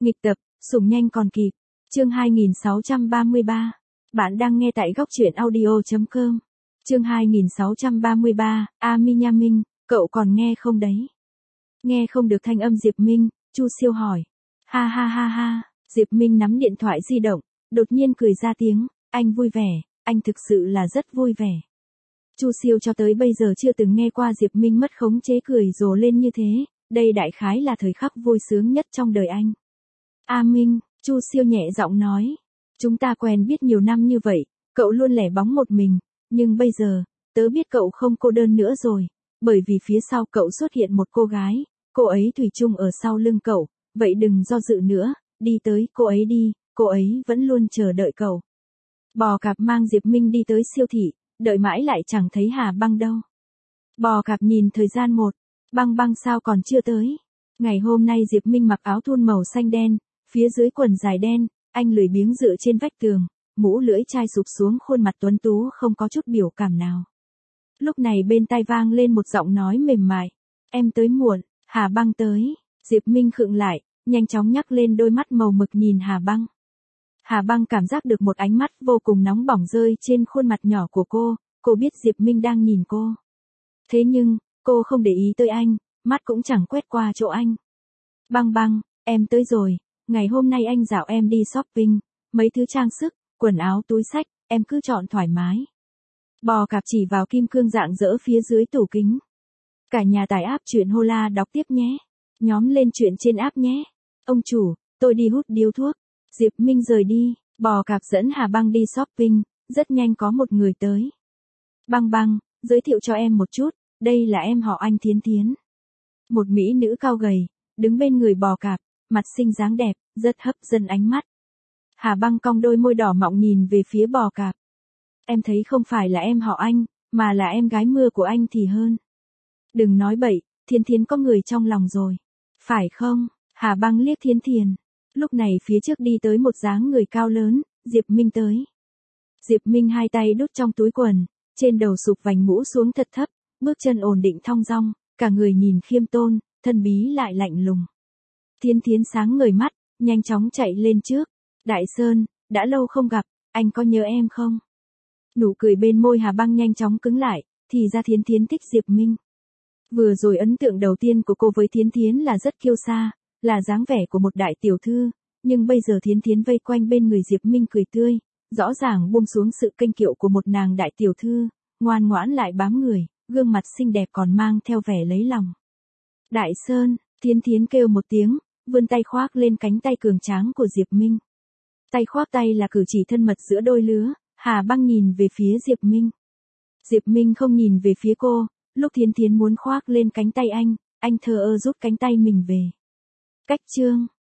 Nghịch tập, sủng nhanh còn kịp. Chương 2633. Bạn đang nghe tại góc truyện audio.com. Chương 2633, Mi Nha Minh, cậu còn nghe không đấy? Nghe không được thanh âm Diệp Minh, Chu Siêu hỏi. Ha ha ha ha, Diệp Minh nắm điện thoại di động, đột nhiên cười ra tiếng, anh vui vẻ, anh thực sự là rất vui vẻ. Chu Siêu cho tới bây giờ chưa từng nghe qua Diệp Minh mất khống chế cười rồ lên như thế, đây đại khái là thời khắc vui sướng nhất trong đời anh. A Minh, Chu Siêu nhẹ giọng nói, chúng ta quen biết nhiều năm như vậy, cậu luôn lẻ bóng một mình, nhưng bây giờ, tớ biết cậu không cô đơn nữa rồi, bởi vì phía sau cậu xuất hiện một cô gái, cô ấy thủy chung ở sau lưng cậu, vậy đừng do dự nữa, đi tới cô ấy đi, cô ấy vẫn luôn chờ đợi cậu. Bò cạp mang Diệp Minh đi tới siêu thị, đợi mãi lại chẳng thấy Hà Băng đâu. Bò cạp nhìn thời gian Băng sao còn chưa tới. Ngày hôm nay Diệp Minh mặc áo thun màu xanh đen, phía dưới quần dài đen, anh lười biếng dựa trên vách tường, mũ lưỡi chai sụp xuống khuôn mặt tuấn tú không có chút biểu cảm nào. Lúc này bên tai vang lên một giọng nói mềm mại. Em tới muộn, Hà Băng tới. Diệp Minh khựng lại, nhanh chóng nhắc lên đôi mắt màu mực nhìn Hà Băng. Hà Băng cảm giác được một ánh mắt vô cùng nóng bỏng rơi trên khuôn mặt nhỏ của cô biết Diệp Minh đang nhìn cô. Thế nhưng, cô không để ý tới anh, mắt cũng chẳng quét qua chỗ anh. Băng, em tới rồi, ngày hôm nay anh dạo em đi shopping, mấy thứ trang sức, quần áo túi xách, em cứ chọn thoải mái. Bò cạp chỉ vào kim cương rạng rỡ phía dưới tủ kính. Cả nhà tải app truyện Hola đọc tiếp nhé. Nhóm lên truyện trên app nhé. Ông chủ, tôi đi hút điếu thuốc. Diệp Minh rời đi, bò cạp dẫn Hà Băng đi shopping, rất nhanh có một người tới. Băng, giới thiệu cho em một chút, đây là em họ anh Thiến. Một mỹ nữ cao gầy, đứng bên người bò cạp, mặt xinh dáng đẹp, rất hấp dẫn ánh mắt. Hà Băng cong đôi môi đỏ mọng nhìn về phía bò cạp. Em thấy không phải là em họ anh, mà là em gái mưa của anh thì hơn. Đừng nói bậy, Thiến có người trong lòng rồi. Phải không? Hà Băng liếc Thiến. Lúc này phía trước đi tới một dáng người cao lớn, Diệp Minh tới. Diệp Minh hai tay đút trong túi quần, trên đầu sụp vành mũ xuống thật thấp, bước chân ổn định thong dong, cả người nhìn khiêm tôn, thân bí lại lạnh lùng. Thiến sáng ngời mắt, nhanh chóng chạy lên trước. Đại Sơn, đã lâu không gặp, anh có nhớ em không? Nụ cười bên môi Hà Băng nhanh chóng cứng lại, thì ra Thiến thích Diệp Minh. Vừa rồi ấn tượng đầu tiên của cô với Thiến là rất kiêu sa, là dáng vẻ của một đại tiểu thư, nhưng bây giờ Thiến vây quanh bên người Diệp Minh cười tươi, rõ ràng buông xuống sự kênh kiệu của một nàng đại tiểu thư, ngoan ngoãn lại bám người, gương mặt xinh đẹp còn mang theo vẻ lấy lòng. Đại Sơn, Thiến kêu một tiếng, vươn tay khoác lên cánh tay cường tráng của Diệp Minh. Tay khoác tay là cử chỉ thân mật giữa đôi lứa, Hà Băng nhìn về phía Diệp Minh. Diệp Minh không nhìn về phía cô, lúc Thiến muốn khoác lên cánh tay anh thờ ơ rút cánh tay mình về. Cách chương